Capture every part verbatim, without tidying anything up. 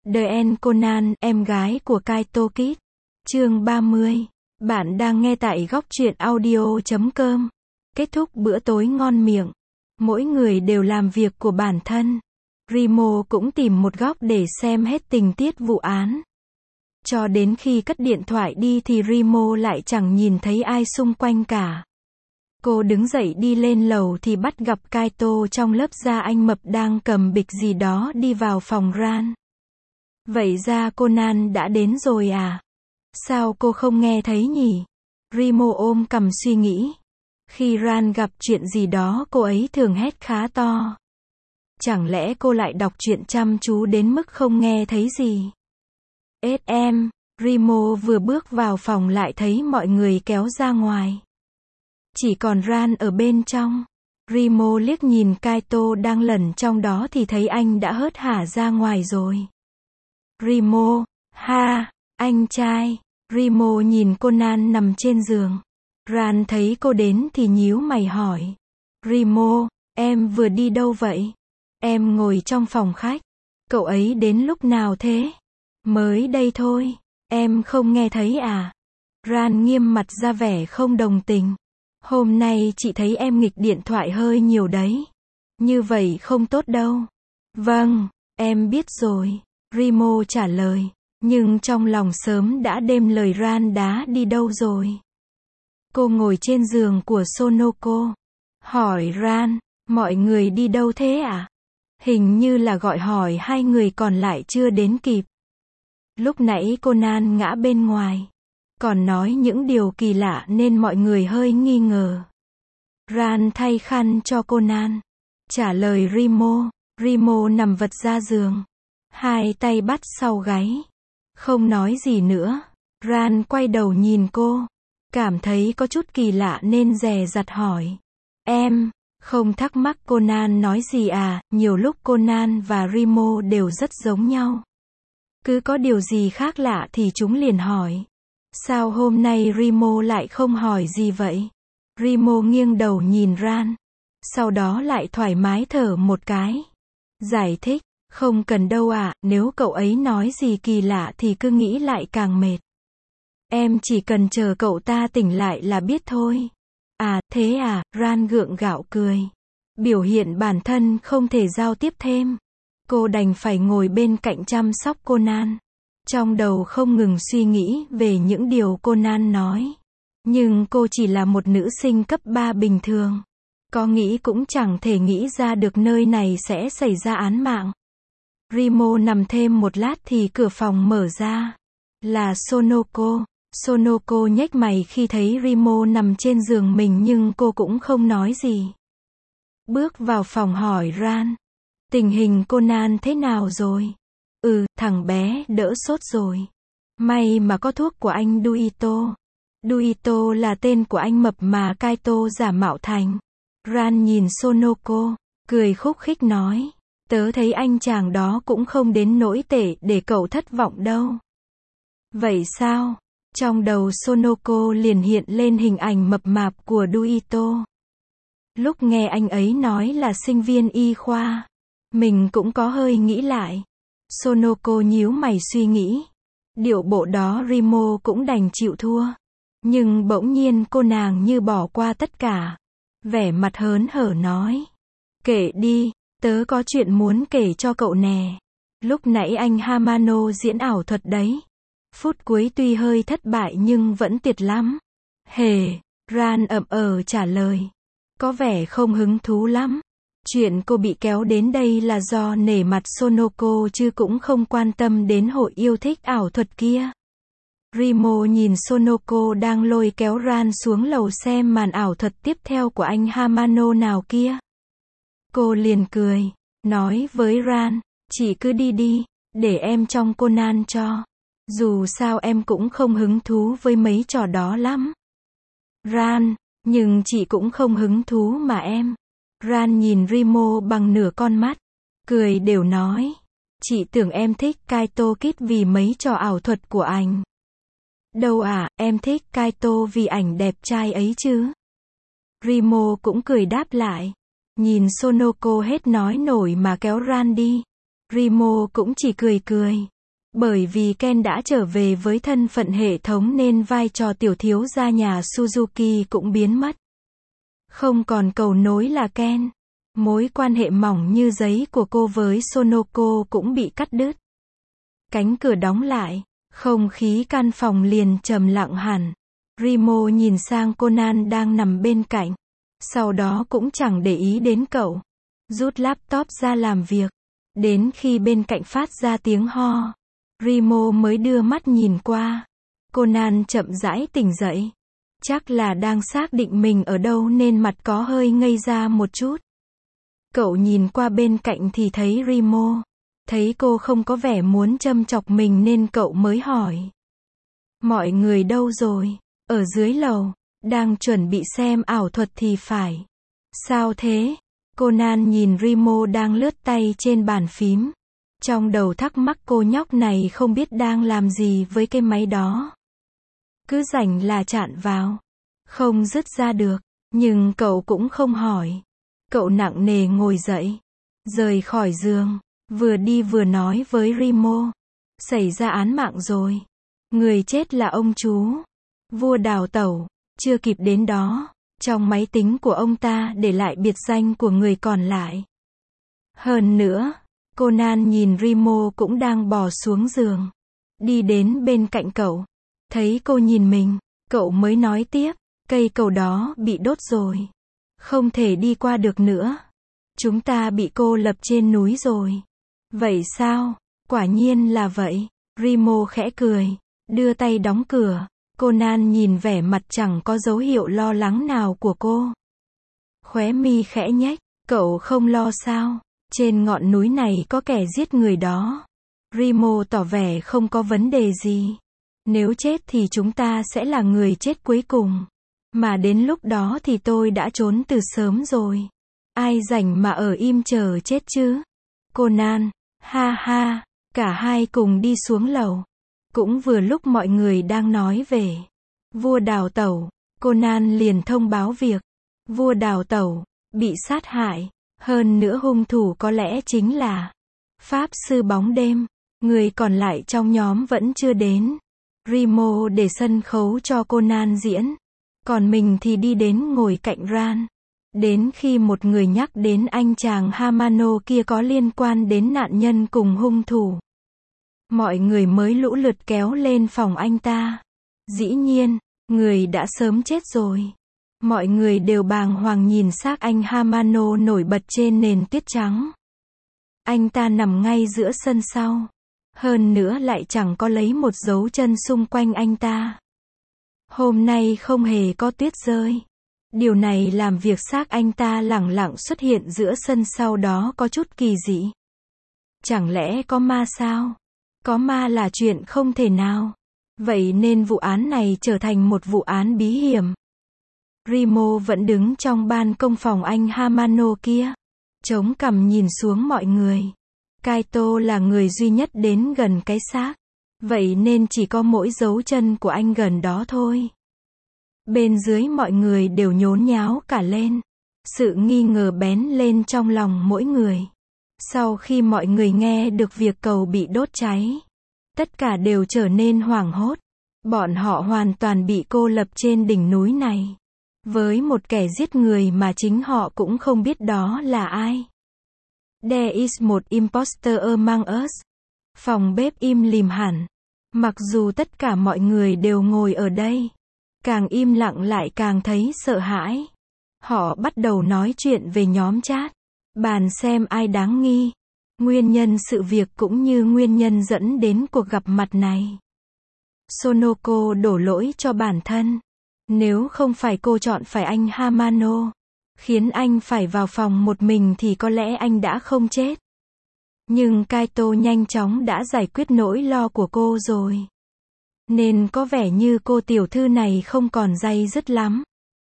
The End Conan, em gái của Kaito Kid. Chương ba mươi. Bạn đang nghe tại góc truyện audio chấm com. Kết thúc bữa tối ngon miệng. Mỗi người đều làm việc của bản thân. Remo cũng tìm một góc để xem hết tình tiết vụ án. Cho đến khi cất điện thoại đi thì Remo lại chẳng nhìn thấy ai xung quanh cả. Cô đứng dậy đi lên lầu thì bắt gặp Kaito trong lớp da anh mập đang cầm bịch gì đó đi vào phòng Ran. Vậy ra Conan đã đến rồi à? Sao cô không nghe thấy nhỉ? Remo ôm cằm suy nghĩ. Khi Ran gặp chuyện gì đó cô ấy thường hét khá to. Chẳng lẽ cô lại đọc truyện chăm chú đến mức không nghe thấy gì? ét em, Remo vừa bước vào phòng lại thấy mọi người kéo ra ngoài. Chỉ còn Ran ở bên trong. Remo liếc nhìn Kaito đang lẩn trong đó thì thấy anh đã hớt hả ra ngoài rồi. Remo, ha, anh trai. Remo nhìn Conan nằm trên giường. Ran thấy cô đến thì nhíu mày hỏi. Remo, em vừa đi đâu vậy? Em ngồi trong phòng khách. Cậu ấy đến lúc nào thế? Mới đây thôi. Em không nghe thấy à? Ran nghiêm mặt ra vẻ không đồng tình. Hôm nay chị thấy em nghịch điện thoại hơi nhiều đấy. Như vậy không tốt đâu. Vâng, em biết rồi. Remo trả lời. Nhưng trong lòng sớm đã đêm lời Ran đá đi đâu rồi. Cô ngồi trên giường của Sonoko. Hỏi Ran, mọi người đi đâu thế à? Hình như là gọi hỏi hai người còn lại chưa đến kịp. Lúc nãy Conan ngã bên ngoài. Còn nói những điều kỳ lạ nên mọi người hơi nghi ngờ. Ran thay khăn cho Conan. Trả lời Remo. Remo nằm vật ra giường. Hai tay bắt sau gáy. Không nói gì nữa. Ran quay đầu nhìn cô. Cảm thấy có chút kỳ lạ nên dè dặt hỏi. Em, không thắc mắc Conan nói gì à? Nhiều lúc Conan và Remo đều rất giống nhau. Cứ có điều gì khác lạ thì chúng liền hỏi. Sao hôm nay Remo lại không hỏi gì vậy? Remo nghiêng đầu nhìn Ran. Sau đó lại thoải mái thở một cái. Giải thích, không cần đâu ạ, à, nếu cậu ấy nói gì kỳ lạ thì cứ nghĩ lại càng mệt. Em chỉ cần chờ cậu ta tỉnh lại là biết thôi. À, thế à, Ran gượng gạo cười. Biểu hiện bản thân không thể giao tiếp thêm. Cô đành phải ngồi bên cạnh chăm sóc Conan. Trong đầu không ngừng suy nghĩ về những điều Conan nói. Nhưng cô chỉ là một nữ sinh cấp ba bình thường. Có nghĩ cũng chẳng thể nghĩ ra được nơi này sẽ xảy ra án mạng. Remo nằm thêm một lát thì cửa phòng mở ra. Là Sonoko. Sonoko nhếch mày khi thấy Remo nằm trên giường mình nhưng cô cũng không nói gì. Bước vào phòng hỏi Ran. Tình hình Conan thế nào rồi? Ừ, thằng bé đỡ sốt rồi. May mà có thuốc của anh Duito. Duito là tên của anh mập mà Kaito giả mạo thành. Ran nhìn Sonoko, cười khúc khích nói. Tớ thấy anh chàng đó cũng không đến nỗi tệ để cậu thất vọng đâu. Vậy sao? Trong đầu Sonoko liền hiện lên hình ảnh mập mạp của Duito. Lúc nghe anh ấy nói là sinh viên y khoa, mình cũng có hơi nghĩ lại. Sonoko nhíu mày suy nghĩ. Điệu bộ đó Remo cũng đành chịu thua. Nhưng bỗng nhiên cô nàng như bỏ qua tất cả. Vẻ mặt hớn hở nói. Kể đi, tớ có chuyện muốn kể cho cậu nè. Lúc nãy anh Hamano diễn ảo thuật đấy. Phút cuối tuy hơi thất bại nhưng vẫn tuyệt lắm. Hề, Ran ậm ờ trả lời. Có vẻ không hứng thú lắm. Chuyện cô bị kéo đến đây là do nể mặt Sonoko chứ cũng không quan tâm đến hội yêu thích ảo thuật kia. Remo nhìn Sonoko đang lôi kéo Ran xuống lầu xem màn ảo thuật tiếp theo của anh Hamano nào kia. Cô liền cười, nói với Ran, chị cứ đi đi, để em trông Conan cho. Dù sao em cũng không hứng thú với mấy trò đó lắm. Ran, nhưng chị cũng không hứng thú mà em. Ran nhìn Remo bằng nửa con mắt, cười đều nói. Chị tưởng em thích Kaito Kid vì mấy trò ảo thuật của anh. Đâu à, em thích Kaito vì ảnh đẹp trai ấy chứ. Remo cũng cười đáp lại. Nhìn Sonoko hết nói nổi mà kéo Ran đi. Remo cũng chỉ cười cười. Bởi vì Ken đã trở về với thân phận hệ thống nên vai trò tiểu thiếu gia nhà Suzuki cũng biến mất. Không còn cầu nối là Ken. Mối quan hệ mỏng như giấy của cô với Sonoko cũng bị cắt đứt. Cánh cửa đóng lại, không khí căn phòng liền trầm lặng hẳn. Remo nhìn sang Conan đang nằm bên cạnh. Sau đó cũng chẳng để ý đến cậu. Rút laptop ra làm việc. Đến khi bên cạnh phát ra tiếng ho, Remo mới đưa mắt nhìn qua. Conan chậm rãi tỉnh dậy. Chắc là đang xác định mình ở đâu nên mặt có hơi ngây ra một chút. Cậu nhìn qua bên cạnh thì thấy Remo. Thấy cô không có vẻ muốn châm chọc mình nên cậu mới hỏi. Mọi người đâu rồi? Ở dưới lầu. Đang chuẩn bị xem ảo thuật thì phải. Sao thế? Conan nhìn Remo đang lướt tay trên bàn phím. Trong đầu thắc mắc cô nhóc này không biết đang làm gì với cái máy đó. Cứ rảnh là chạn vào. Không dứt ra được. Nhưng cậu cũng không hỏi. Cậu nặng nề ngồi dậy. Rời khỏi giường. Vừa đi vừa nói với Remo. Xảy ra án mạng rồi. Người chết là ông chú. Vua đào tẩu. Chưa kịp đến đó. Trong máy tính của ông ta để lại biệt danh của người còn lại. Hơn nữa, Conan nhìn Remo cũng đang bò xuống giường. Đi đến bên cạnh cậu. Thấy cô nhìn mình, cậu mới nói tiếp. Cây cầu đó bị đốt rồi. Không thể đi qua được nữa. Chúng ta bị cô lập trên núi rồi. Vậy sao? Quả nhiên là vậy. Remo khẽ cười. Đưa tay đóng cửa. Conan nhìn vẻ mặt chẳng có dấu hiệu lo lắng nào của cô. Khóe mi khẽ nhếch. Cậu không lo sao? Trên ngọn núi này có kẻ giết người đó. Remo tỏ vẻ không có vấn đề gì. Nếu chết thì chúng ta sẽ là người chết cuối cùng. Mà đến lúc đó thì tôi đã trốn từ sớm rồi. Ai rảnh mà ở im chờ chết chứ? Conan, ha ha, cả hai cùng đi xuống lầu. Cũng vừa lúc mọi người đang nói về vua đào tẩu, Conan liền thông báo việc vua đào tẩu bị sát hại. Hơn nữa hung thủ có lẽ chính là Pháp sư bóng đêm. Người còn lại trong nhóm vẫn chưa đến. Remo để sân khấu cho Conan diễn. Còn mình thì đi đến ngồi cạnh Ran. Đến khi một người nhắc đến anh chàng Hamano kia có liên quan đến nạn nhân cùng hung thủ. Mọi người mới lũ lượt kéo lên phòng anh ta. Dĩ nhiên, người đã sớm chết rồi. Mọi người đều bàng hoàng nhìn xác anh Hamano nổi bật trên nền tuyết trắng. Anh ta nằm ngay giữa sân sau. Hơn nữa lại chẳng có lấy một dấu chân xung quanh anh ta. Hôm nay không hề có tuyết rơi. Điều này làm việc xác anh ta lẳng lặng xuất hiện giữa sân sau đó có chút kỳ dị. Chẳng lẽ có ma sao? Có ma là chuyện không thể nào. Vậy nên vụ án này trở thành một vụ án bí hiểm. Remo vẫn đứng trong ban công phòng anh Hamano kia. Chống cằm nhìn xuống mọi người. Kaito là người duy nhất đến gần cái xác. Vậy nên chỉ có mỗi dấu chân của anh gần đó thôi. Bên dưới mọi người đều nhốn nháo cả lên. Sự nghi ngờ bén lên trong lòng mỗi người. Sau khi mọi người nghe được việc cầu bị đốt cháy, tất cả đều trở nên hoảng hốt. Bọn họ hoàn toàn bị cô lập trên đỉnh núi này. Với một kẻ giết người mà chính họ cũng không biết đó là ai. There is một imposter among us. Phòng bếp im lìm hẳn. Mặc dù tất cả mọi người đều ngồi ở đây. Càng im lặng lại càng thấy sợ hãi. Họ bắt đầu nói chuyện về nhóm chat. Bàn xem ai đáng nghi. Nguyên nhân sự việc cũng như nguyên nhân dẫn đến cuộc gặp mặt này. Sonoko đổ lỗi cho bản thân. Nếu không phải cô chọn phải anh Hamano, khiến anh phải vào phòng một mình thì có lẽ anh đã không chết. Nhưng Kaito nhanh chóng đã giải quyết nỗi lo của cô rồi. Nên có vẻ như cô tiểu thư này không còn day dứt lắm.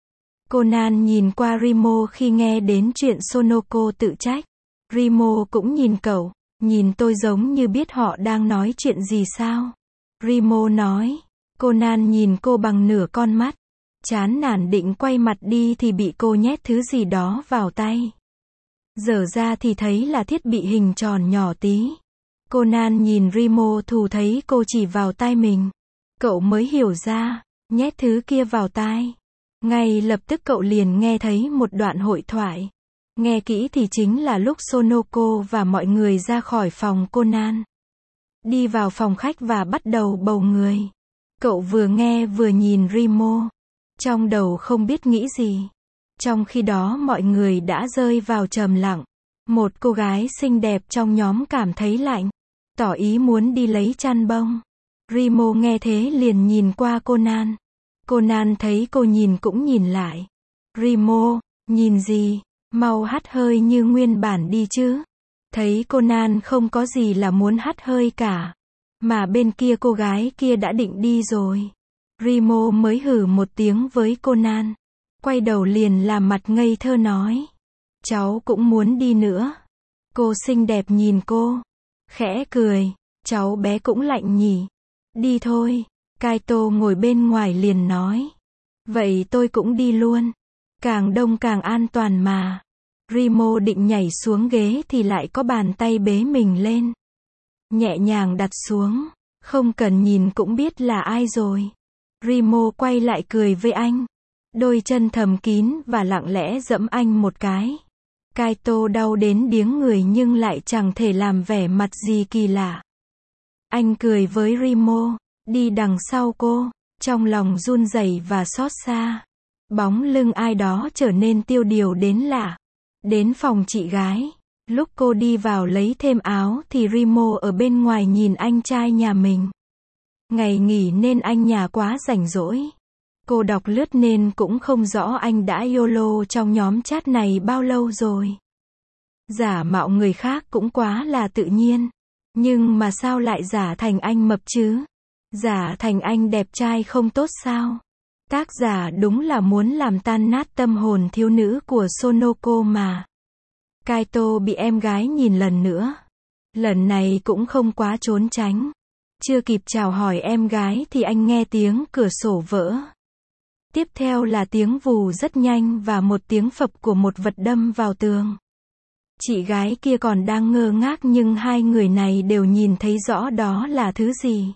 Conan nhìn qua Remo khi nghe đến chuyện Sonoko tự trách. Remo cũng nhìn cậu, nhìn tôi giống như biết họ đang nói chuyện gì sao. Remo nói. Conan nhìn cô bằng nửa con mắt. Chán nản định quay mặt đi thì bị cô nhét thứ gì đó vào tay. Dở ra thì thấy là thiết bị hình tròn nhỏ tí. Conan nhìn Remo thù thấy cô chỉ vào tai mình. Cậu mới hiểu ra, nhét thứ kia vào tai. Ngay lập tức cậu liền nghe thấy một đoạn hội thoại. Nghe kỹ thì chính là lúc Sonoko và mọi người ra khỏi phòng Conan. Đi vào phòng khách và bắt đầu bầu người. Cậu vừa nghe vừa nhìn Remo. Trong đầu không biết nghĩ gì. Trong khi đó mọi người đã rơi vào trầm lặng. Một cô gái xinh đẹp trong nhóm cảm thấy lạnh. Tỏ ý muốn đi lấy chăn bông. Remo nghe thế liền nhìn qua Conan. Conan thấy cô nhìn cũng nhìn lại. Remo, nhìn gì? Mau hắt hơi như nguyên bản đi chứ. Thấy Conan không có gì là muốn hắt hơi cả. Mà bên kia cô gái kia đã định đi rồi. Remo mới hử một tiếng với Conan. Quay đầu liền làm mặt ngây thơ nói. Cháu cũng muốn đi nữa. Cô xinh đẹp nhìn cô. Khẽ cười. Cháu bé cũng lạnh nhỉ. Đi thôi. Kaito ngồi bên ngoài liền nói. Vậy tôi cũng đi luôn. Càng đông càng an toàn mà. Remo định nhảy xuống ghế thì lại có bàn tay bế mình lên. Nhẹ nhàng đặt xuống. Không cần nhìn cũng biết là ai rồi. Remo quay lại cười với anh. Đôi chân thầm kín và lặng lẽ giẫm anh một cái. Kaito đau đến điếng người nhưng lại chẳng thể làm vẻ mặt gì kỳ lạ. Anh cười với Remo, đi đằng sau cô, trong lòng run rẩy và xót xa. Bóng lưng ai đó trở nên tiêu điều đến lạ. Đến phòng chị gái, lúc cô đi vào lấy thêm áo thì Remo ở bên ngoài nhìn anh trai nhà mình. Ngày nghỉ nên anh nhà quá rảnh rỗi. Cô đọc lướt nên cũng không rõ anh đã YOLO trong nhóm chat này bao lâu rồi. Giả mạo người khác cũng quá là tự nhiên. Nhưng mà sao lại giả thành anh mập chứ? Giả thành anh đẹp trai không tốt sao? Tác giả đúng là muốn làm tan nát tâm hồn thiếu nữ của Sonoko mà. Kaito bị em gái nhìn lần nữa. Lần này cũng không quá trốn tránh. Chưa kịp chào hỏi em gái thì anh nghe tiếng cửa sổ vỡ. Tiếp theo là tiếng vù rất nhanh và một tiếng phập của một vật đâm vào tường. Chị gái kia còn đang ngơ ngác nhưng hai người này đều nhìn thấy rõ đó là thứ gì.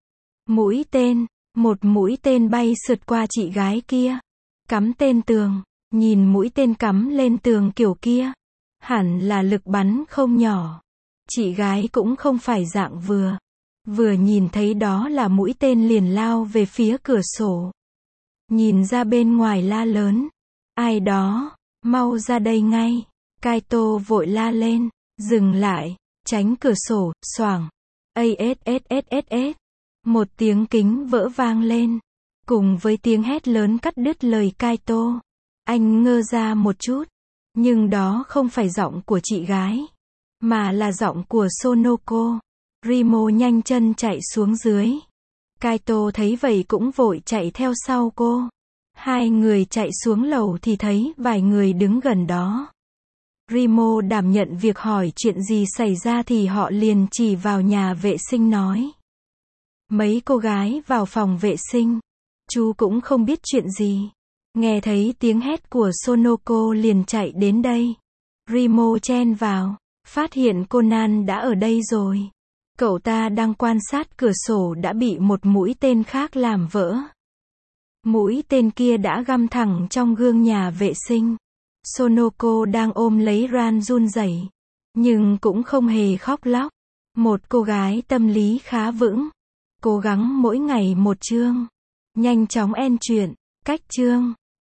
Mũi tên, một mũi tên bay sượt qua chị gái kia. Cắm tên tường, nhìn mũi tên cắm lên tường kiểu kia. Hẳn là lực bắn không nhỏ. Chị gái cũng không phải dạng vừa. Vừa nhìn thấy đó là mũi tên liền lao về phía cửa sổ. Nhìn ra bên ngoài la lớn. Ai đó, mau ra đây ngay. Kaito vội la lên. Dừng lại, tránh cửa sổ, xoảng. Asssss. Một tiếng kính vỡ vang lên. Cùng với tiếng hét lớn cắt đứt lời Kaito. Anh ngơ ra một chút. Nhưng đó không phải giọng của chị gái. Mà là giọng của Sonoko. Remo nhanh chân chạy xuống dưới. Kaito thấy vậy cũng vội chạy theo sau cô. Hai người chạy xuống lầu thì thấy vài người đứng gần đó. Remo đảm nhận việc hỏi chuyện gì xảy ra thì họ liền chỉ vào nhà vệ sinh nói. Mấy cô gái vào phòng vệ sinh. Chú cũng không biết chuyện gì. Nghe thấy tiếng hét của Sonoko liền chạy đến đây. Remo chen vào. Phát hiện Conan đã ở đây rồi. Cậu ta đang quan sát cửa sổ đã bị một mũi tên khác làm vỡ. Mũi tên kia đã găm thẳng trong gương nhà vệ sinh. Sonoko đang ôm lấy Ran run rẩy, nhưng cũng không hề khóc lóc. Một cô gái tâm lý khá vững. Cố gắng mỗi ngày một chương. Nhanh chóng end chuyện. Cách chương.